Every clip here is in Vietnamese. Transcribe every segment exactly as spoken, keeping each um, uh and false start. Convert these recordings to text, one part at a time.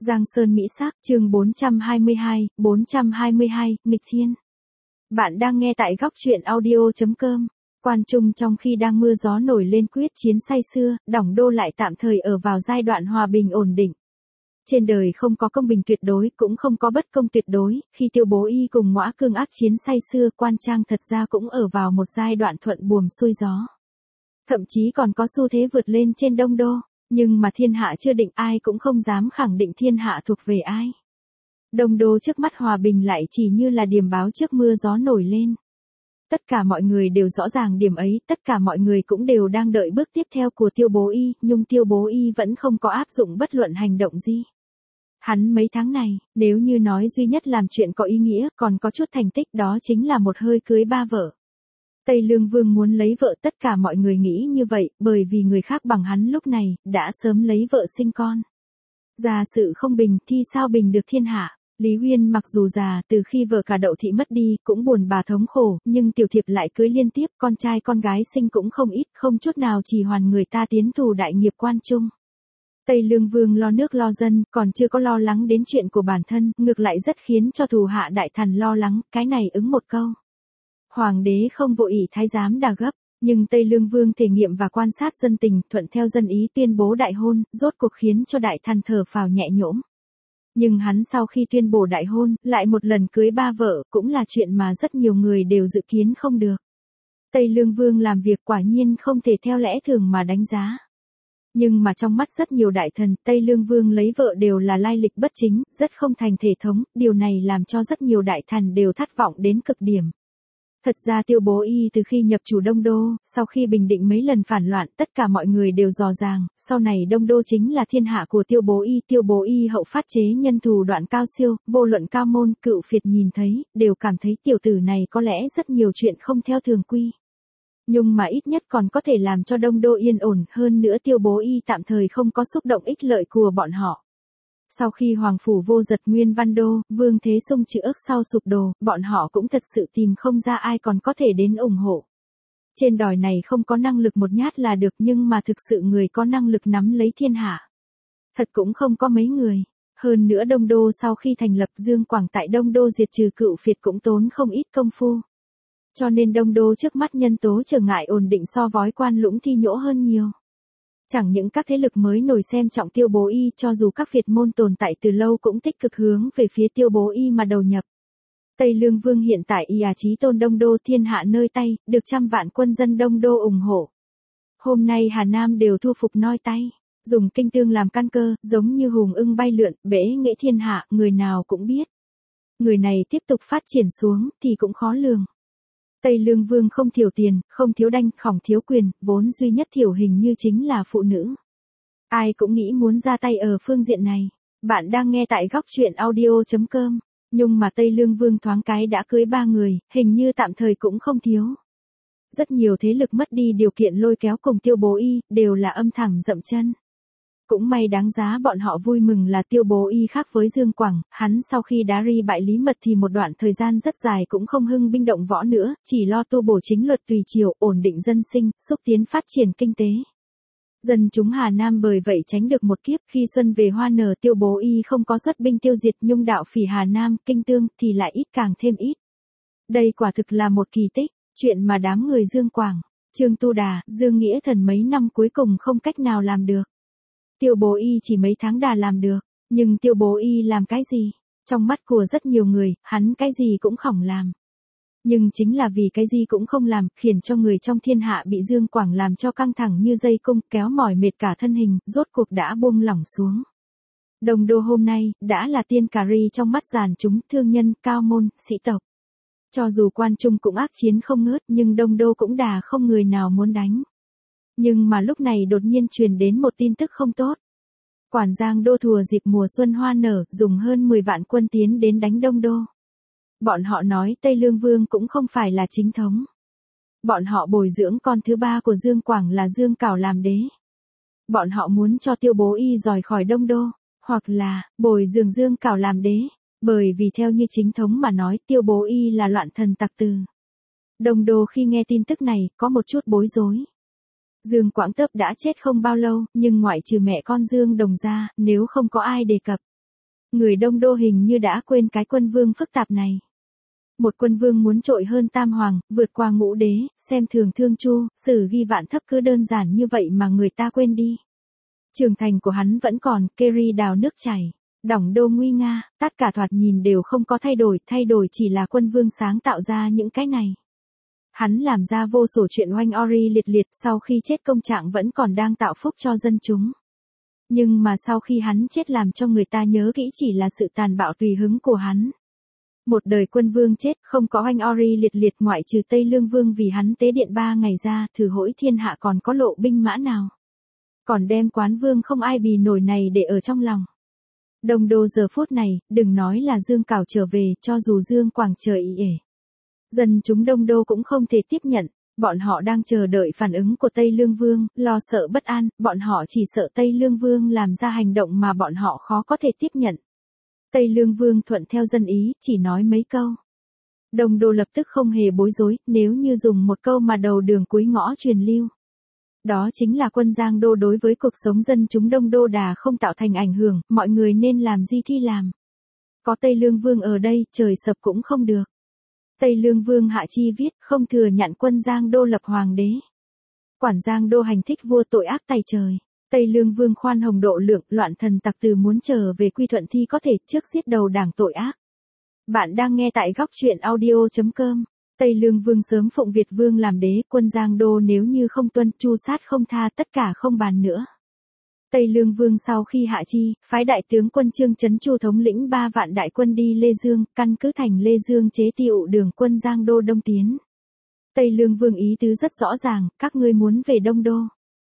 Giang Sơn Mỹ Sắc, chương bốn trăm hai mươi hai, bốn trăm hai mươi hai, nghịch thiên. Bạn đang nghe tại góc truyện audio chấm com. Quan Trung trong khi đang mưa gió nổi lên quyết chiến say xưa, Đổng Đô lại tạm thời ở vào giai đoạn hòa bình ổn định. Trên đời không có công bình tuyệt đối, cũng không có bất công tuyệt đối, khi Tiêu Bố Y cùng Ngõa Cương ác chiến say xưa, Quan Trang thật ra cũng ở vào một giai đoạn thuận buồm xuôi gió. Thậm chí còn có xu thế vượt lên trên Đông Đô. Nhưng mà thiên hạ chưa định, ai cũng không dám khẳng định thiên hạ thuộc về ai. Đông Đô trước mắt hòa bình lại chỉ như là điểm báo trước mưa gió nổi lên. Tất cả mọi người đều rõ ràng điểm ấy, tất cả mọi người cũng đều đang đợi bước tiếp theo của Tiêu Bố Y, nhưng Tiêu Bố Y vẫn không có áp dụng bất luận hành động gì. Hắn mấy tháng này, nếu như nói duy nhất làm chuyện có ý nghĩa, còn có chút thành tích, đó chính là một hơi cưới ba vợ. Tây Lương Vương muốn lấy vợ, tất cả mọi người nghĩ như vậy, bởi vì người khác bằng hắn lúc này, đã sớm lấy vợ sinh con. Già sự không bình, thì sao bình được thiên hạ. Lý Huyên mặc dù già, từ khi vợ cả Đậu Thị mất đi, cũng buồn bà thống khổ, nhưng Tiểu Thiệp lại cưới liên tiếp, con trai con gái sinh cũng không ít, không chút nào trì hoãn người ta tiến thù đại nghiệp Quan Trung. Tây Lương Vương lo nước lo dân, còn chưa có lo lắng đến chuyện của bản thân, ngược lại rất khiến cho thủ hạ đại thần lo lắng, cái này ứng một câu. Hoàng đế không vội ỷ thái giám đà gấp, nhưng Tây Lương Vương thể nghiệm và quan sát dân tình, thuận theo dân ý tuyên bố đại hôn, rốt cuộc khiến cho đại thần thở phào nhẹ nhõm. Nhưng hắn sau khi tuyên bố đại hôn, lại một lần cưới ba vợ, cũng là chuyện mà rất nhiều người đều dự kiến không được. Tây Lương Vương làm việc quả nhiên không thể theo lẽ thường mà đánh giá. Nhưng mà trong mắt rất nhiều đại thần, Tây Lương Vương lấy vợ đều là lai lịch bất chính, rất không thành thể thống, điều này làm cho rất nhiều đại thần đều thất vọng đến cực điểm. Thật ra Tiêu Bố Y từ khi nhập chủ Đông Đô, sau khi bình định mấy lần phản loạn, tất cả mọi người đều dò dàng, sau này Đông Đô chính là thiên hạ của Tiêu Bố Y. Tiêu Bố Y hậu phát chế nhân thủ đoạn cao siêu, vô luận cao môn, cựu phiệt nhìn thấy, đều cảm thấy tiểu tử này có lẽ rất nhiều chuyện không theo thường quy. Nhưng mà ít nhất còn có thể làm cho Đông Đô yên ổn, hơn nữa Tiêu Bố Y tạm thời không có xúc động ích lợi của bọn họ. Sau khi Hoàng Phủ vô giật Nguyên Văn Đô, Vương Thế Sung chữ ức sau sụp đổ, bọn họ cũng thật sự tìm không ra ai còn có thể đến ủng hộ. Trên đòi này không có năng lực một nhát là được, nhưng mà thực sự người có năng lực nắm lấy thiên hạ. Thật cũng không có mấy người. Hơn nữa Đông Đô sau khi thành lập, Dương Quảng tại Đông Đô diệt trừ cựu phiệt cũng tốn không ít công phu. Cho nên Đông Đô trước mắt nhân tố trở ngại ổn định so với Quan Lũng Thi Nhỗ hơn nhiều. Chẳng những các thế lực mới nổi xem trọng Tiêu Bố Y, cho dù các phiệt môn tồn tại từ lâu cũng tích cực hướng về phía Tiêu Bố Y mà đầu nhập. Tây Lương Vương hiện tại y à chí tôn Đông Đô, thiên hạ nơi tay, được trăm vạn quân dân Đông Đô ủng hộ. Hôm nay Hà Nam đều thu phục noi tay, dùng kinh tương làm căn cơ, giống như hùng ưng bay lượn, bể nghệ thiên hạ, người nào cũng biết. Người này tiếp tục phát triển xuống thì cũng khó lường. Tây Lương Vương không thiếu tiền, không thiếu đanh, khổng thiếu quyền, vốn duy nhất thiểu hình như chính là phụ nữ. Ai cũng nghĩ muốn ra tay ở phương diện này. Bạn đang nghe tại góc truyện audio chấm com. Nhưng mà Tây Lương Vương thoáng cái đã cưới ba người, hình như tạm thời cũng không thiếu. Rất nhiều thế lực mất đi điều kiện lôi kéo cùng Tiêu Bố Y, đều là âm thầm dậm chân. Cũng may đáng giá bọn họ vui mừng là Tiêu Bố Y khác với Dương Quảng, hắn sau khi đá ri bại Lý Mật thì một đoạn thời gian rất dài cũng không hưng binh động võ nữa, chỉ lo tu bổ chính luật tùy triều, ổn định dân sinh, xúc tiến phát triển kinh tế. Dân chúng Hà Nam bởi vậy tránh được một kiếp, khi xuân về hoa nở Tiêu Bố Y không có xuất binh tiêu diệt Nhung đạo phỉ Hà Nam, kinh tương thì lại ít càng thêm ít. Đây quả thực là một kỳ tích, chuyện mà đám người Dương Quảng, Trương Tu Đà, Dương Nghĩa Thần mấy năm cuối cùng không cách nào làm được. Tiêu Bố Y chỉ mấy tháng đã làm được, nhưng Tiêu Bố Y làm cái gì? Trong mắt của rất nhiều người, hắn cái gì cũng không làm. Nhưng chính là vì cái gì cũng không làm, khiến cho người trong thiên hạ bị Dương Quảng làm cho căng thẳng như dây cung, kéo mỏi mệt cả thân hình, rốt cuộc đã buông lỏng xuống. Đông Đô hôm nay, đã là tiên cà ri trong mắt giàn chúng, thương nhân, cao môn, sĩ tộc. Cho dù Quan Trung cũng ác chiến không ngớt, nhưng Đông Đô cũng đà không người nào muốn đánh. Nhưng mà lúc này đột nhiên truyền đến một tin tức không tốt. Quản Giang Đô thùa dịp mùa xuân hoa nở, dùng hơn mười vạn quân tiến đến đánh Đông Đô. Bọn họ nói Tây Lương Vương cũng không phải là chính thống. Bọn họ bồi dưỡng con thứ ba của Dương Quảng là Dương Cảo làm đế. Bọn họ muốn cho Tiêu Bố Y rời khỏi Đông Đô, hoặc là bồi dưỡng Dương Cảo làm đế, bởi vì theo như chính thống mà nói Tiêu Bố Y là loạn thần tặc tử. Đông Đô khi nghe tin tức này, có một chút bối rối. Dương Quảng Tớp đã chết không bao lâu, nhưng ngoại trừ mẹ con Dương Đồng ra, nếu không có ai đề cập. Người Đông Đô hình như đã quên cái quân vương phức tạp này. Một quân vương muốn trội hơn tam hoàng, vượt qua ngũ đế, xem thường thương chu, sử ghi vạn thấp cứ đơn giản như vậy mà người ta quên đi. Trường thành của hắn vẫn còn, Kerry đào nước chảy. Đổng đô nguy nga, tất cả thoạt nhìn đều không có thay đổi, thay đổi chỉ là quân vương sáng tạo ra những cái này. Hắn làm ra vô số chuyện oanh ori liệt liệt, sau khi chết công trạng vẫn còn đang tạo phúc cho dân chúng. Nhưng mà sau khi hắn chết làm cho người ta nhớ kỹ chỉ là sự tàn bạo tùy hứng của hắn. Một đời quân vương chết, không có oanh ori liệt liệt ngoại trừ Tây Lương Vương vì hắn tế điện ba ngày ra, thử hỗi thiên hạ còn có lộ binh mã nào. Còn đem quán vương không ai bì nổi này để ở trong lòng. Đông Đô giờ phút này, đừng nói là Dương Cảo trở về, cho dù Dương Quảng trời ý ể. Dân chúng Đông Đô cũng không thể tiếp nhận, bọn họ đang chờ đợi phản ứng của Tây Lương Vương, lo sợ bất an, bọn họ chỉ sợ Tây Lương Vương làm ra hành động mà bọn họ khó có thể tiếp nhận. Tây Lương Vương thuận theo dân ý, chỉ nói mấy câu. Đông Đô lập tức không hề bối rối, nếu như dùng một câu mà đầu đường cuối ngõ truyền lưu. Đó chính là quân Giang Đô đối với cuộc sống dân chúng Đông Đô Đà không tạo thành ảnh hưởng, mọi người nên làm gì thì làm. Có Tây Lương Vương ở đây, trời sập cũng không được. Tây Lương Vương Hạ Chi viết, không thừa nhận quân Giang Đô lập hoàng đế. Quản Giang Đô hành thích vua tội ác tày trời. Tây Lương Vương khoan hồng độ lượng, loạn thần tặc từ muốn trở về quy thuận thì có thể trước giết đầu đảng tội ác. Bạn đang nghe tại góc truyện audio chấm com. Tây Lương Vương sớm phụng Việt Vương làm đế, quân Giang Đô nếu như không tuân, tru sát không tha, tất cả không bàn nữa. Tây Lương Vương sau khi hạ chi, phái đại tướng quân Trương Chấn Chu thống lĩnh ba vạn đại quân đi Lê Dương, căn cứ thành Lê Dương chế tiệu đường quân Giang Đô đông tiến. Tây Lương Vương ý tứ rất rõ ràng, các ngươi muốn về Đông Đô.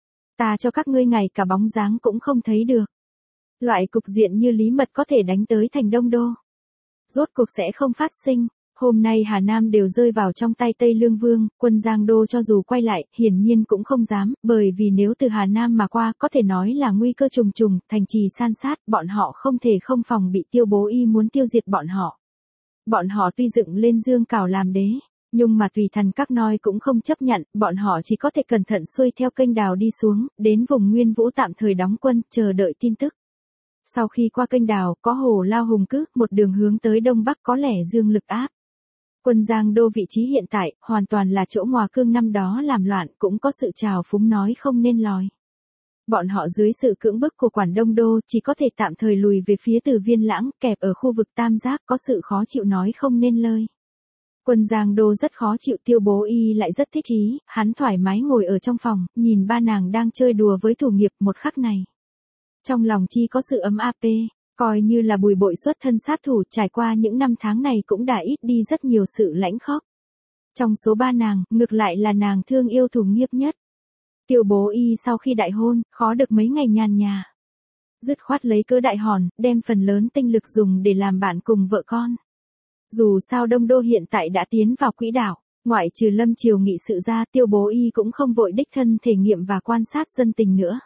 Ta cho các ngươi ngày cả bóng dáng cũng không thấy được. Loại cục diện như Lý Mật có thể đánh tới thành Đông Đô. Rốt cuộc sẽ không phát sinh. Hôm nay Hà Nam đều rơi vào trong tay Tây Lương Vương, quân Giang Đô cho dù quay lại, hiển nhiên cũng không dám, bởi vì nếu từ Hà Nam mà qua, có thể nói là nguy cơ trùng trùng, thành trì san sát, bọn họ không thể không phòng bị Tiêu Bố Y muốn tiêu diệt bọn họ. Bọn họ tuy dựng lên Dương Cảo làm đế, nhưng mà tùy thần các noi cũng không chấp nhận, bọn họ chỉ có thể cẩn thận xuôi theo kênh đào đi xuống, đến vùng Nguyên Vũ tạm thời đóng quân, chờ đợi tin tức. Sau khi qua kênh đào, có Hồ Lao Hùng Cứ, một đường hướng tới Đông Bắc có lẽ Dương Lực áp. Quân Giang Đô vị trí hiện tại, hoàn toàn là chỗ Ngòa Cương năm đó làm loạn, cũng có sự trào phúng nói không nên lòi. Bọn họ dưới sự cưỡng bức của quản Đông Đô, chỉ có thể tạm thời lùi về phía Từ Viên Lãng, kẹp ở khu vực Tam Giác, có sự khó chịu nói không nên lời. Quân Giang Đô rất khó chịu, Tiêu Bố Y lại rất thích ý, hắn thoải mái ngồi ở trong phòng, nhìn ba nàng đang chơi đùa với thủ nghiệp một khắc này. Trong lòng chi có sự ấm áp, coi như là Bùi Bội xuất thân sát thủ, trải qua những năm tháng này cũng đã ít đi rất nhiều sự lãnh khóc. Trong số ba nàng, ngược lại là nàng thương yêu thủ nghiệp nhất. Tiêu Bố Y sau khi đại hôn, khó được mấy ngày nhàn nhà. Dứt khoát lấy cớ đại hòn, đem phần lớn tinh lực dùng để làm bạn cùng vợ con. Dù sao Đông Đô hiện tại đã tiến vào quỹ đạo, ngoại trừ Lâm Triều nghị sự ra, Tiêu Bố Y cũng không vội đích thân thể nghiệm và quan sát dân tình nữa.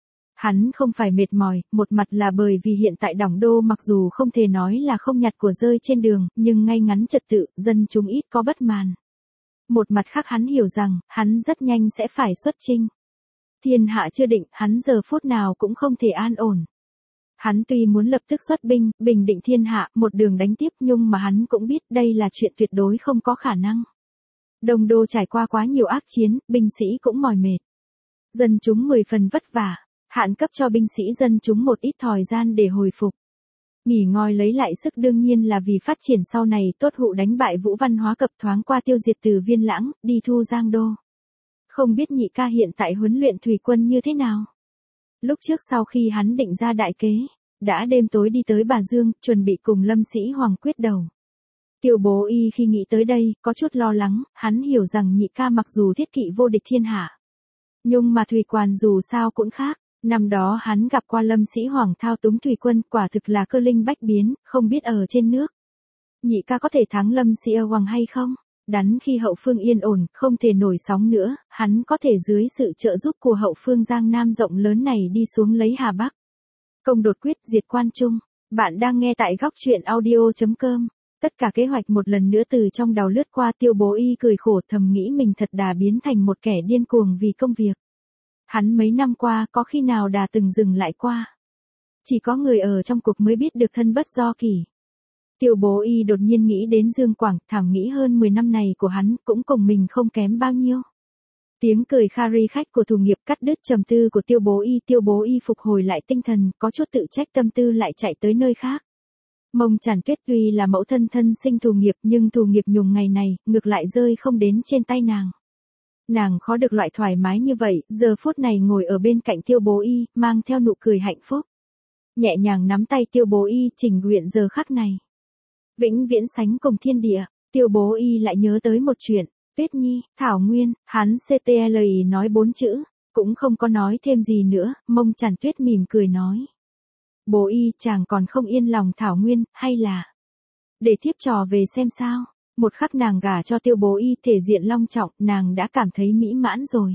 Hắn không phải mệt mỏi, một mặt là bởi vì hiện tại Đổng Đô mặc dù không thể nói là không nhặt của rơi trên đường, nhưng ngay ngắn trật tự, dân chúng ít có bất màn. Một mặt khác hắn hiểu rằng, hắn rất nhanh sẽ phải xuất chinh. Thiên hạ chưa định, hắn giờ phút nào cũng không thể an ổn. Hắn tuy muốn lập tức xuất binh, bình định thiên hạ, một đường đánh tiếp, nhưng mà hắn cũng biết đây là chuyện tuyệt đối không có khả năng. Đông Đô trải qua quá nhiều ác chiến, binh sĩ cũng mỏi mệt. Dân chúng mười phần vất vả. Hạn cấp cho binh sĩ dân chúng một ít thời gian để hồi phục. Nghỉ ngơi lấy lại sức đương nhiên là vì phát triển sau này tốt hụ đánh bại Vũ Văn Hóa Cập thoáng qua tiêu diệt Từ Viên Lãng, đi thu Giang Đô. Không biết nhị ca hiện tại huấn luyện thủy quân như thế nào? Lúc trước sau khi hắn định ra đại kế, đã đêm tối đi tới Bà Dương, chuẩn bị cùng Lâm Sĩ Hoàng quyết đầu. Tiêu Bố Y khi nghĩ tới đây, có chút lo lắng, hắn hiểu rằng nhị ca mặc dù thiết kỵ vô địch thiên hạ. Nhưng mà thủy quan dù sao cũng khác. Năm đó hắn gặp qua Lâm Sĩ Hoàng thao túng thủy quân, quả thực là cơ linh bách biến, không biết ở trên nước. Nhị ca có thể thắng Lâm Sĩ Hoàng hay không? Đắn khi hậu phương yên ổn, không thể nổi sóng nữa, hắn có thể dưới sự trợ giúp của hậu phương Giang Nam rộng lớn này đi xuống lấy Hà Bắc. Công đột quyết diệt Quan Trung. Bạn đang nghe tại góc truyện audio chấm com. Tất cả kế hoạch một lần nữa từ trong đầu lướt qua, Tiêu Bố Y cười khổ thầm nghĩ mình thật đà biến thành một kẻ điên cuồng vì công việc. Hắn mấy năm qua có khi nào đà từng dừng lại qua. Chỉ có người ở trong cuộc mới biết được thân bất do kỷ. Tiêu Bố Y đột nhiên nghĩ đến Dương Quảng, thảm nghĩ hơn mười năm này của hắn cũng cùng mình không kém bao nhiêu. Tiếng cười khari khách của thủ nghiệp cắt đứt trầm tư của Tiêu Bố Y. Tiêu Bố Y phục hồi lại tinh thần, có chút tự trách tâm tư lại chạy tới nơi khác. Mông Tràn Tuyết tuy là mẫu thân thân sinh thủ nghiệp nhưng thủ nghiệp nhùng ngày này, ngược lại rơi không đến trên tay nàng. Nàng khó được loại thoải mái như vậy, giờ phút này ngồi ở bên cạnh Tiêu Bố Y, mang theo nụ cười hạnh phúc. Nhẹ nhàng nắm tay Tiêu Bố Y trình nguyện giờ khắc này. Vĩnh viễn sánh cùng thiên địa, Tiêu Bố Y lại nhớ tới một chuyện. Tuyết Nhi, Thảo Nguyên, hắn xê tê lờ nói bốn chữ, cũng không có nói thêm gì nữa, Mông Tràn Tuyết mỉm cười nói. Bố Y chàng còn không yên lòng Thảo Nguyên, hay là để thiếp trò về xem sao. Một khắc nàng gả cho Tiêu Bố Y thể diện long trọng, nàng đã cảm thấy mỹ mãn rồi.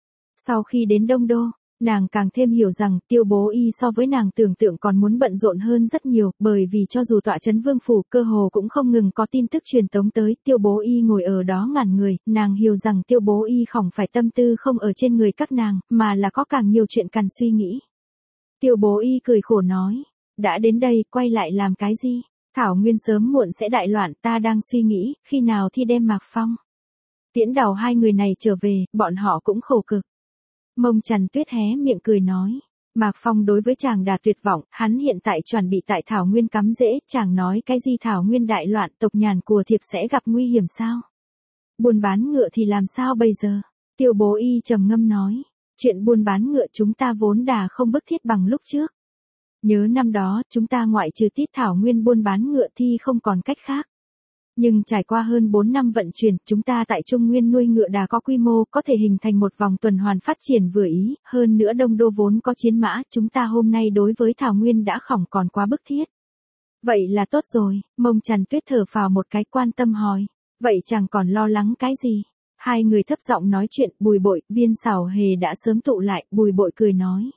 Sau khi đến Đông Đô, nàng càng thêm hiểu rằng Tiêu Bố Y so với nàng tưởng tượng còn muốn bận rộn hơn rất nhiều, bởi vì cho dù tọa trấn vương phủ cơ hồ cũng không ngừng có tin tức truyền tống tới, Tiêu Bố Y ngồi ở đó ngàn người, nàng hiểu rằng Tiêu Bố Y không phải tâm tư không ở trên người các nàng, mà là có càng nhiều chuyện cần suy nghĩ. Tiêu Bố Y cười khổ nói, đã đến đây, quay lại làm cái gì? Thảo Nguyên sớm muộn sẽ đại loạn, ta đang suy nghĩ, khi nào thì đem Mạc Phong tiễn đầu hai người này trở về, bọn họ cũng khổ cực. Mông Tràn Tuyết hé miệng cười nói, Mạc Phong đối với chàng đã tuyệt vọng, hắn hiện tại chuẩn bị tại Thảo Nguyên cắm rễ, chàng nói cái gì Thảo Nguyên đại loạn, tộc nhàn của thiệp sẽ gặp nguy hiểm sao? Buôn bán ngựa thì làm sao bây giờ? Tiêu Bố Y trầm ngâm nói, chuyện buôn bán ngựa chúng ta vốn đã không bức thiết bằng lúc trước. Nhớ năm đó, chúng ta ngoại trừ tít Thảo Nguyên buôn bán ngựa thì không còn cách khác. Nhưng trải qua hơn bốn năm vận chuyển, chúng ta tại Trung Nguyên nuôi ngựa đã có quy mô, có thể hình thành một vòng tuần hoàn phát triển vừa ý, hơn nữa Đông Đô vốn có chiến mã, chúng ta hôm nay đối với Thảo Nguyên đã không còn quá bức thiết. Vậy là tốt rồi, Mông Tràn Tuyết thở phào một cái quan tâm hỏi, vậy chàng còn lo lắng cái gì? Hai người thấp giọng nói chuyện, Bùi Bội, Viên Xảo Hề đã sớm tụ lại, Bùi Bội cười nói.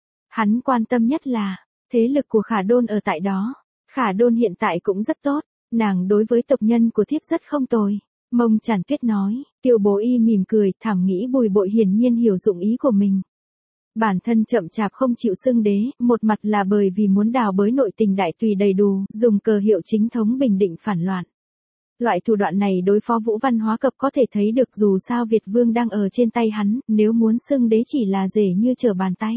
Hắn quan tâm nhất là, thế lực của Khả Đôn ở tại đó. Khả Đôn hiện tại cũng rất tốt, nàng đối với tộc nhân của thiếp rất không tồi. Mông Tràn Tuyết nói, Tiêu Bố Y mỉm cười, thảm nghĩ Bùi Bội hiển nhiên hiểu dụng ý của mình. Bản thân chậm chạp không chịu xưng đế, một mặt là bởi vì muốn đào bới nội tình đại tùy đầy đủ, dùng cờ hiệu chính thống bình định phản loạn. Loại thủ đoạn này đối phó Vũ Văn Hóa Cập có thể thấy được, dù sao Việt Vương đang ở trên tay hắn, nếu muốn xưng đế chỉ là dễ như trở bàn tay.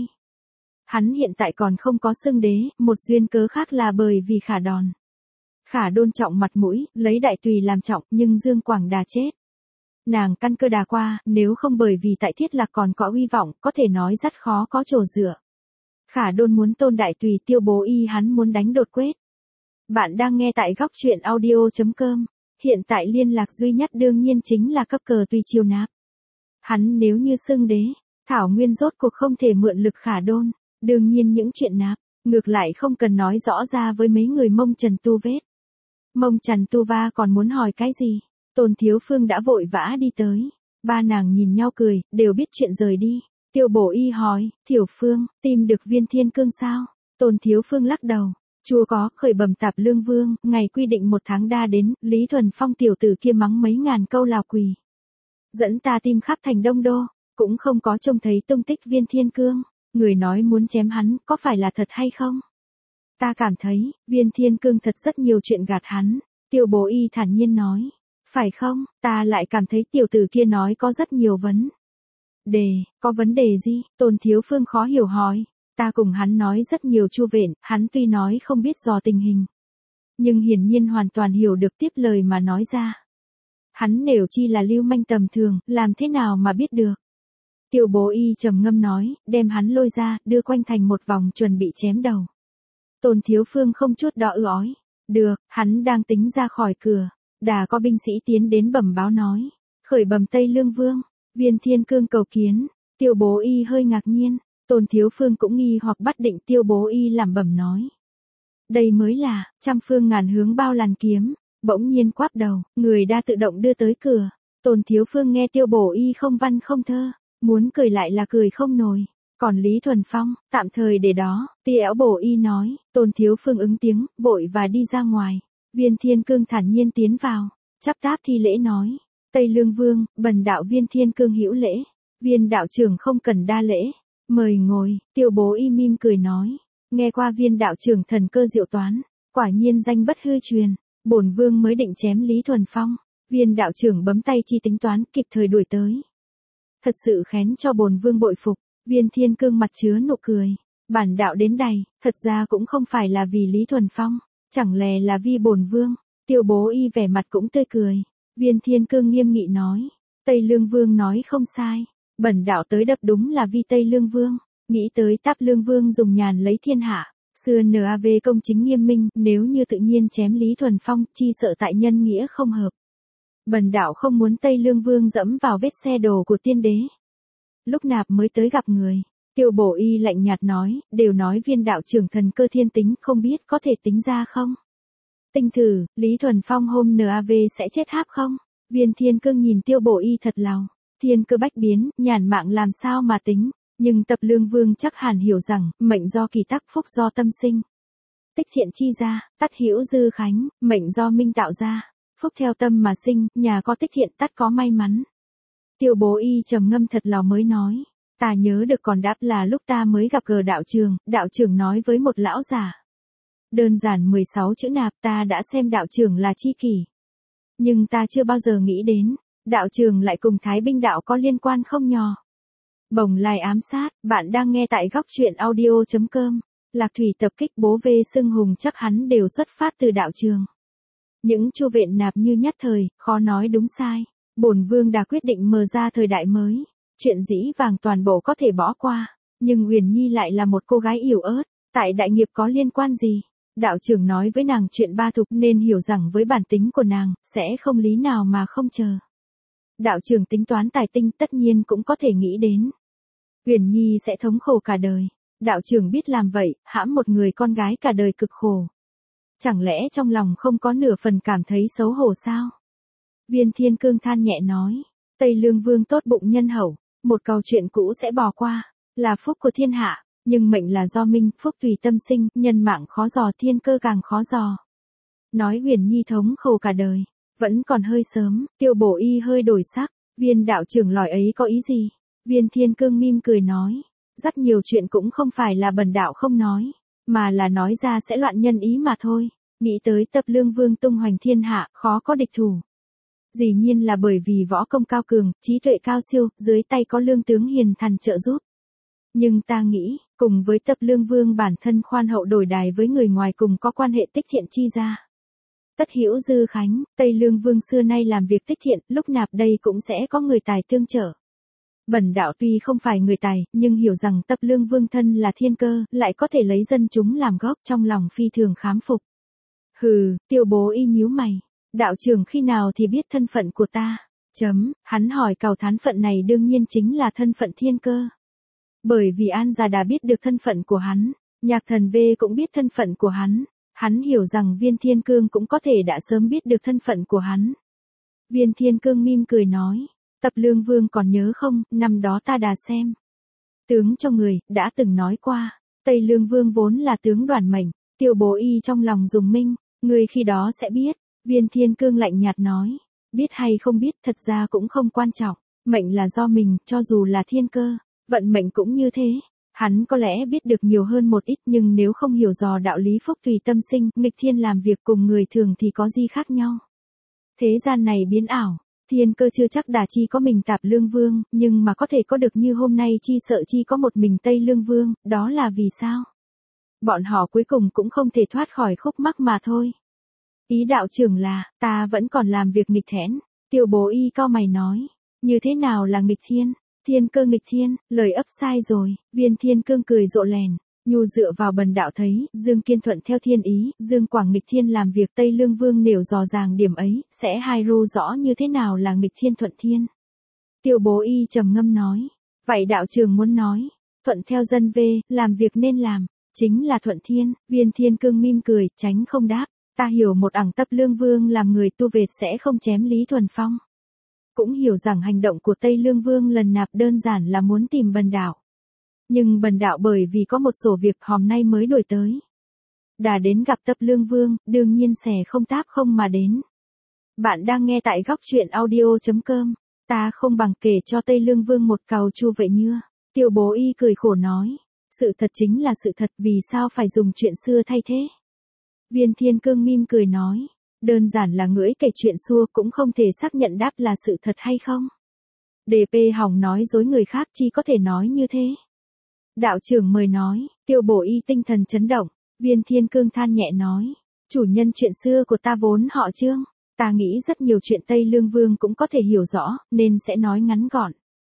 Hắn hiện tại còn không có xưng đế, một duyên cớ khác là bởi vì Khả Đòn. Khả Đôn trọng mặt mũi, lấy đại tùy làm trọng, nhưng Dương Quảng đã chết. Nàng căn cơ đà qua, nếu không bởi vì tại Thiết Lạc còn có uy vọng, có thể nói rất khó có chỗ dựa. Khả Đôn muốn tôn đại tùy, Tiêu Bố Y hắn muốn đánh đột quyết. Bạn đang nghe tại góc truyện audio chấm com. Hiện tại liên lạc duy nhất đương nhiên chính là cấp cờ tùy chiêu nạp. Hắn nếu như xưng đế, Thảo Nguyên rốt cuộc không thể mượn lực Khả Đôn. Đương nhiên những chuyện nạp, ngược lại không cần nói rõ ra với mấy người Mông Trần Tu Vết. Mông Trần Tu Va còn muốn hỏi cái gì? Tôn Thiếu Phương đã vội vã đi tới. Ba nàng nhìn nhau cười, đều biết chuyện rời đi. Tiêu Bố Y hỏi, Thiểu Phương, tìm được viên thiên cương sao? Tôn Thiếu Phương lắc đầu. Chúa có khởi bẩm Tạp Lương Vương, ngày quy định một tháng đa đến, Lý Thuần Phong tiểu tử kia mắng mấy ngàn câu lào quỳ. Dẫn ta tìm khắp thành Đông Đô, cũng không có trông thấy tung tích viên thiên cương. Người nói muốn chém hắn, có phải là thật hay không? Ta cảm thấy, viên thiên cương thật rất nhiều chuyện gạt hắn. Tiêu Bố Y thản nhiên nói. Phải không, ta lại cảm thấy tiểu tử kia nói có rất nhiều vấn đề. Có vấn đề gì? Tôn Thiếu Phương khó hiểu hỏi. Ta cùng hắn nói rất nhiều chu vện, hắn tuy nói không biết dò tình hình. Nhưng hiển nhiên hoàn toàn hiểu được tiếp lời mà nói ra. Hắn nếu chi là lưu manh tầm thường, làm thế nào mà biết được? Tiêu Bố Y trầm ngâm nói, đem hắn lôi ra, đưa quanh thành một vòng chuẩn bị chém đầu. Tôn Thiếu Phương không chút đỏ ư ói. Được, hắn đang tính ra khỏi cửa. Đã có binh sĩ tiến đến bẩm báo nói. Khởi bẩm Tây Lương Vương, viên thiên cương cầu kiến. Tiêu Bố Y hơi ngạc nhiên. Tôn Thiếu Phương cũng nghi hoặc bắt định. Tiêu Bố Y làm bẩm nói. Đây mới là, trăm phương ngàn hướng bao làn kiếm. Bỗng nhiên quáp đầu, người đã tự động đưa tới cửa. Tôn Thiếu Phương nghe Tiêu Bố Y không văn không thơ. Muốn cười lại là cười không nổi. Còn Lý Thuần Phong, tạm thời để đó. Tiêu Bố Y nói. Tôn Thiếu Phương ứng tiếng, vội và đi ra ngoài. Viên Thiên Cương thản nhiên tiến vào. Chắp táp thi lễ nói. Tây Lương Vương, bần đạo Viên Thiên Cương hữu lễ. Viên đạo trưởng không cần đa lễ. Mời ngồi. Tiêu Bố Y mỉm cười nói. nghe qua viên đạo trưởng thần cơ diệu toán, quả nhiên danh bất hư truyền, bổn vương mới định chém Lý Thuần Phong, viên đạo trưởng bấm tay chi tính toán kịp thời đuổi tới. Thật sự khen cho bổn vương bội phục, viên thiên cương mặt chứa nụ cười, bản đạo đến đây, thật ra cũng không phải là vì Lý Thuần Phong, chẳng lẽ là vì bổn vương, Tiêu Bố Y vẻ mặt cũng tươi cười, viên thiên cương nghiêm nghị nói, Tây Lương Vương nói không sai, bẩn đạo tới đập đúng là vì Tây Lương Vương, nghĩ tới Táp Lương Vương dùng nhàn lấy thiên hạ, xưa NAV công chính nghiêm minh, nếu như tự nhiên chém Lý Thuần Phong, chi sợ tại nhân nghĩa không hợp. Bần đạo không muốn Tây Lương Vương dẫm vào vết xe đổ của tiên đế. Lúc nạp mới tới gặp người, Tiêu Bổ Y lạnh nhạt nói, đều nói viên đạo trưởng thần cơ thiên tính, không biết có thể tính ra không? Tinh thử, Lý Thuần Phong hôm NAV sẽ chết háp không? Viên thiên cương nhìn Tiêu Bổ Y thật lòng, thiên cơ bách biến, nhàn mạng làm sao mà tính, nhưng Tập Lương Vương chắc hẳn hiểu rằng, mệnh do kỳ tắc, phúc do tâm sinh. Tích thiện chi ra, tắt hữu dư khánh, mệnh do minh tạo ra, phúc theo tâm mà sinh, nhà có tích thiện tắt có may mắn. Tiêu Bố Y trầm ngâm thật lòng mới nói, ta nhớ được còn đáp là lúc ta mới gặp gờ đạo trường, đạo trưởng nói với một lão già. Đơn giản mười sáu chữ nạp ta đã xem đạo trưởng là chi kỷ. Nhưng ta chưa bao giờ nghĩ đến, đạo trường lại cùng Thái Binh đạo có liên quan không nhỏ. Bồng lai ám sát, bạn đang nghe tại góc truyện audio.com. Lạc Thủy tập kích bố Vê Xưng Hùng chắc hắn đều xuất phát từ đạo trường. Những chu vện nạp như nhất thời, khó nói đúng sai. Bổn vương đã quyết định mở ra thời đại mới. Chuyện dĩ vàng toàn bộ có thể bỏ qua. Nhưng Huyền Nhi lại là một cô gái yểu ớt. Tại đại nghiệp có liên quan gì? Đạo trưởng nói với nàng chuyện ba thục nên hiểu rằng với bản tính của nàng, sẽ không lý nào mà không chờ. Đạo trưởng tính toán tài tinh tất nhiên cũng có thể nghĩ đến. Huyền Nhi sẽ thống khổ cả đời. Đạo trưởng biết làm vậy, hãm một người con gái cả đời cực khổ. Chẳng lẽ trong lòng không có nửa phần cảm thấy xấu hổ sao? Viên Thiên Cương than nhẹ nói, Tây Lương Vương tốt bụng nhân hậu, một câu chuyện cũ sẽ bỏ qua, là phúc của thiên hạ, nhưng mệnh là do minh, phúc tùy tâm sinh, nhân mạng khó dò thiên cơ càng khó dò. Nói Huyền Nhi thống khổ cả đời, vẫn còn hơi sớm, Tiêu Bổ Y hơi đổi sắc, viên đạo trưởng lòi ấy có ý gì? Viên Thiên Cương mỉm cười nói, rất nhiều chuyện cũng không phải là bần đạo không nói, mà là nói ra sẽ loạn nhân ý mà thôi, nghĩ tới Tập Lương Vương tung hoành thiên hạ, khó có địch thủ. Dĩ nhiên là bởi vì võ công cao cường, trí tuệ cao siêu, dưới tay có lương tướng hiền thằn trợ giúp. Nhưng ta nghĩ, cùng với Tập Lương Vương bản thân khoan hậu đổi đài với người ngoài cùng có quan hệ tích thiện chi ra. Tất hữu dư khánh, Tây Lương Vương xưa nay làm việc tích thiện, lúc nạp đây cũng sẽ có người tài tương trợ. Bần đạo tuy không phải người tài, nhưng hiểu rằng Tập Lương Vương thân là thiên cơ, lại có thể lấy dân chúng làm gốc, trong lòng phi thường khám phục. Hừ, Tiêu Bố Y nhíu mày, đạo trưởng khi nào thì biết thân phận của ta? Chấm, hắn hỏi cào thán phận này đương nhiên chính là thân phận thiên cơ. Bởi vì An già đã biết được thân phận của hắn, Nhạc Thần V cũng biết thân phận của hắn, hắn hiểu rằng Viên Thiên Cương cũng có thể đã sớm biết được thân phận của hắn. Viên Thiên Cương mỉm cười nói, Tập Lương Vương còn nhớ không, năm đó ta đã xem. Tướng cho người, đã từng nói qua, Tây Lương Vương vốn là tướng đoàn mệnh, Tiêu Bố Y trong lòng dùng minh, người khi đó sẽ biết. Viên Thiên Cương lạnh nhạt nói, biết hay không biết thật ra cũng không quan trọng, mệnh là do mình, cho dù là thiên cơ, vận mệnh cũng như thế. Hắn có lẽ biết được nhiều hơn một ít nhưng nếu không hiểu dò đạo lý phúc tùy tâm sinh, nghịch thiên làm việc cùng người thường thì có gì khác nhau. Thế gian này biến ảo, thiên cơ chưa chắc đã chi có mình Tạp Lương Vương, nhưng mà có thể có được như hôm nay chi sợ chi có một mình Tây Lương Vương, đó là vì sao? Bọn họ cuối cùng cũng không thể thoát khỏi khúc mắc mà thôi. Ý đạo trưởng là, ta vẫn còn làm việc nghịch thẽn. Tiêu Bố Y cau mày nói, như thế nào là nghịch thiên? Thiên cơ nghịch thiên, lời ấp sai rồi. Viên Thiên Cương cười rộ lèn, nhu dựa vào bần đạo thấy, Dương Kiên thuận theo thiên ý, Dương Quảng nghịch thiên làm việc Tây Lương Vương nêu dò ràng điểm ấy, sẽ hai ru rõ như thế nào là nghịch thiên thuận thiên. Tiêu Bố Y trầm ngâm nói, vậy đạo trưởng muốn nói, thuận theo dân về, làm việc nên làm, chính là thuận thiên. Viên Thiên Cương mỉm cười, tránh không đáp. Ta hiểu một ẳng Tập Lương Vương làm người tu vệt sẽ không chém Lý Thuần Phong. Cũng hiểu rằng hành động của Tây Lương Vương lần nạp đơn giản là muốn tìm bần đạo. Nhưng bần đạo bởi vì có một số việc hôm nay mới đổi tới. Đã đến gặp Tập Lương Vương, đương nhiên sẽ không táp không mà đến. Bạn đang nghe tại góc truyện audio.com. Ta không bằng kể cho Tây Lương Vương một càu chu vậy nhưa. Tiêu Bố Y cười khổ nói. Sự thật chính là sự thật, vì sao phải dùng chuyện xưa thay thế? Viên Thiên Cương mỉm cười nói, đơn giản là ngửi kể chuyện xưa cũng không thể xác nhận đáp là sự thật hay không. đê pê hỏng nói dối người khác chi có thể nói như thế. Đạo trưởng mời nói, Tiêu Bổ Y tinh thần chấn động, Viên Thiên Cương than nhẹ nói, chủ nhân chuyện xưa của ta vốn họ Trương, ta nghĩ rất nhiều chuyện Tây Lương Vương cũng có thể hiểu rõ, nên sẽ nói ngắn gọn.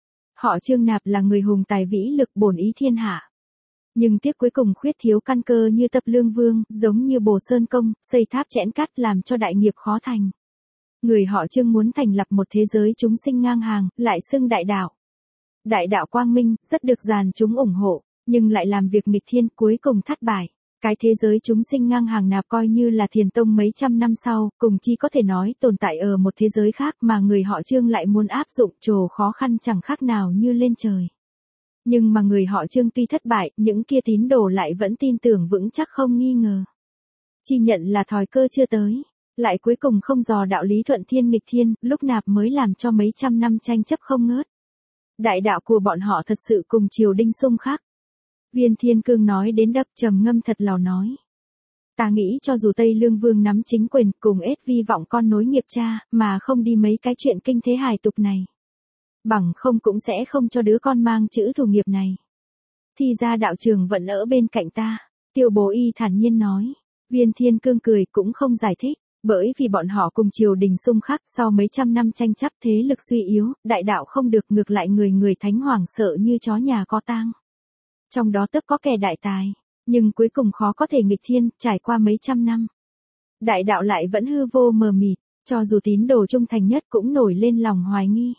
Họ Trương nạp là người hùng tài vĩ lực bổn ý thiên hạ. Nhưng tiếc cuối cùng khuyết thiếu căn cơ như Tập Lương Vương, giống như Bồ Sơn Công, xây tháp chẽn cát làm cho đại nghiệp khó thành. Người họ Trương muốn thành lập một thế giới chúng sinh ngang hàng, lại xưng đại đạo. Đại đạo quang minh, rất được dàn chúng ủng hộ, nhưng lại làm việc nghịch thiên, cuối cùng thất bại. Cái thế giới chúng sinh ngang hàng nạp coi như là Thiền Tông mấy trăm năm sau, cùng chi có thể nói tồn tại ở một thế giới khác mà người họ Trương lại muốn áp dụng trồ khó khăn chẳng khác nào như lên trời. Nhưng mà người họ Trương tuy thất bại, những kia tín đồ lại vẫn tin tưởng vững chắc không nghi ngờ. Chi nhận là thời cơ chưa tới, lại cuối cùng không dò đạo lý thuận thiên nghịch thiên, lúc nạp mới làm cho mấy trăm năm tranh chấp không ngớt. Đại đạo của bọn họ thật sự cùng triều đinh xung khắc. Viên Thiên Cương nói đến đập trầm ngâm thật lò nói. Ta nghĩ cho dù Tây Lương Vương nắm chính quyền cùng ết vi vọng con nối nghiệp cha, mà không đi mấy cái chuyện kinh thế hài tục này. Bằng không cũng sẽ không cho đứa con mang chữ thù nghiệp này. Thì ra đạo trường vẫn ở bên cạnh ta, Tiêu Bố Y thản nhiên nói. Viên Thiên Cương cười cũng không giải thích, bởi vì bọn họ cùng triều đình xung khắc sau mấy trăm năm tranh chấp thế lực suy yếu, đại đạo không được ngược lại người người thánh hoàng sợ như chó nhà có tang. Trong đó tất có kẻ đại tài, nhưng cuối cùng khó có thể nghịch thiên, trải qua mấy trăm năm. Đại đạo lại vẫn hư vô mờ mịt, cho dù tín đồ trung thành nhất cũng nổi lên lòng hoài nghi.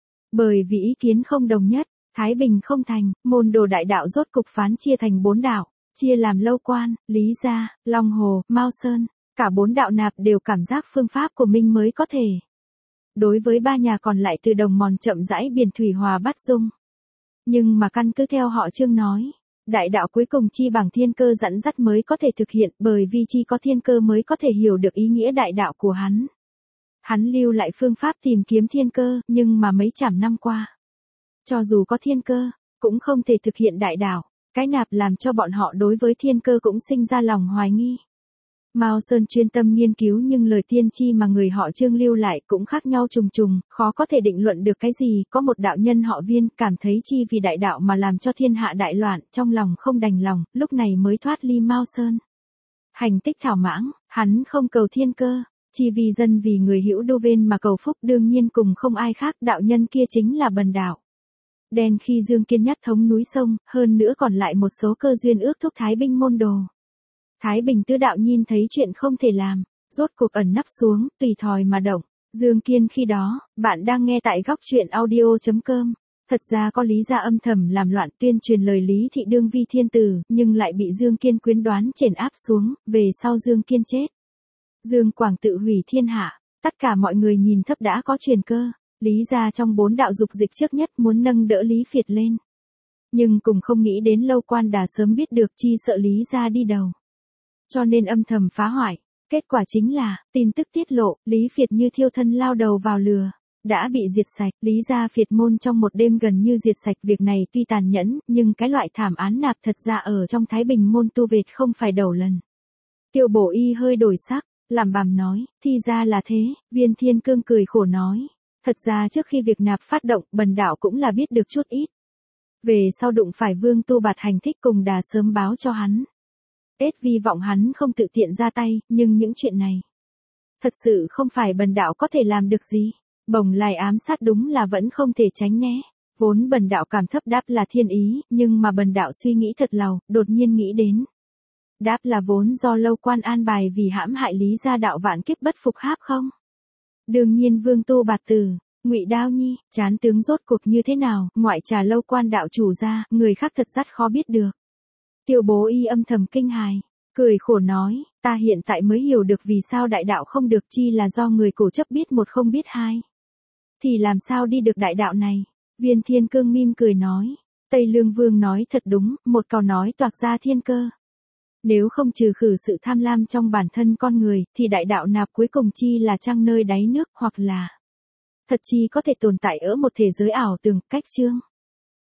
Bởi vì ý kiến không đồng nhất, Thái Bình không thành, môn đồ đại đạo rốt cục phán chia thành bốn đạo, chia làm Lâu Quan, Lý Gia, Long Hồ, Mao Sơn, cả bốn đạo nạp đều cảm giác phương pháp của mình mới có thể. Đối với ba nhà còn lại từ đồng mòn chậm rãi biển thủy hòa bắt dung. Nhưng mà căn cứ theo họ Trương nói, đại đạo cuối cùng chi bằng thiên cơ dẫn dắt mới có thể thực hiện, bởi vì chi có thiên cơ mới có thể hiểu được ý nghĩa đại đạo của hắn. Hắn lưu lại phương pháp tìm kiếm thiên cơ, nhưng mà mấy trăm năm qua, cho dù có thiên cơ, cũng không thể thực hiện đại đạo, cái nạp làm cho bọn họ đối với thiên cơ cũng sinh ra lòng hoài nghi. Mao Sơn chuyên tâm nghiên cứu nhưng lời tiên tri mà người họ Trương lưu lại cũng khác nhau trùng trùng, khó có thể định luận được cái gì, có một đạo nhân họ Viên cảm thấy chi vì đại đạo mà làm cho thiên hạ đại loạn, trong lòng không đành lòng, lúc này mới thoát ly Mao Sơn. Hành tích thảo mãng, hắn không cầu thiên cơ, chi vì dân vì người hữu đô vên mà cầu phúc, đương nhiên cùng không ai khác, đạo nhân kia chính là Bần Đạo. Đen khi Dương Kiên nhất thống núi sông, hơn nữa còn lại một số cơ duyên ước thúc Thái Bình môn đồ. Thái Bình tứ đạo nhìn thấy chuyện không thể làm, rốt cuộc ẩn nấp xuống, tùy thòi mà động. Dương Kiên khi đó, bạn đang nghe tại góc truyện audio chấm com. Thật ra có Lý Gia âm thầm làm loạn tuyên truyền lời Lý Thị đương vi thiên tử, nhưng lại bị Dương Kiên quyến đoán chèn áp xuống, về sau Dương Kiên chết. Dương Quảng tự hủy thiên hạ, tất cả mọi người nhìn thấp đã có truyền cơ. Lý Gia trong bốn đạo dục dịch trước nhất muốn nâng đỡ Lý Phiệt lên. Nhưng cùng không nghĩ đến Lâu Quan đã sớm biết được chi sợ Lý Gia đi đầu. Cho nên âm thầm phá hoại, kết quả chính là, tin tức tiết lộ, Lý Phiệt như thiêu thân lao đầu vào lửa, đã bị diệt sạch, Lý Gia Phiệt môn trong một đêm gần như diệt sạch. Việc này tuy tàn nhẫn, nhưng cái loại thảm án nạp thật ra ở trong Thái Bình môn tu vệt không phải đầu lần. Tiêu Bổ Y hơi đổi sắc, làm bằm nói, thì ra là thế. Viên Thiên Cương cười khổ nói, thật ra trước khi việc nạp phát động, Bần Đạo cũng là biết được chút ít. Về sau đụng phải Vương Tu Bạt hành thích cùng đà sớm báo cho hắn. Ết vi vọng hắn không tự tiện ra tay, nhưng những chuyện này thật sự không phải Bần Đạo có thể làm được gì. Bồng lai ám sát đúng là vẫn không thể tránh né. Vốn Bần Đạo cảm thấp đáp là thiên ý, nhưng mà Bần Đạo suy nghĩ thật lâu, đột nhiên nghĩ đến. Đáp là vốn do Lâu Quan an bài vì hãm hại Lý Gia đạo vạn kiếp bất phục háp không? Đương nhiên Vương Tu Bạt Tử, Ngụy Đao Nhi, chán tướng rốt cuộc như thế nào, ngoại trà Lâu Quan đạo chủ ra, người khác thật rất khó biết được. Tiêu Bố Y âm thầm kinh hài, cười khổ nói, ta hiện tại mới hiểu được vì sao đại đạo không được, chi là do người cổ chấp biết một không biết hai. Thì làm sao đi được đại đạo này? Viên Thiên Cương mỉm cười nói, Tây Lương Vương nói thật đúng, một câu nói toạc ra thiên cơ. Nếu không trừ khử sự tham lam trong bản thân con người, thì đại đạo nạp cuối cùng chi là trăng nơi đáy nước, hoặc là thật chi có thể tồn tại ở một thế giới ảo tưởng, cách chương.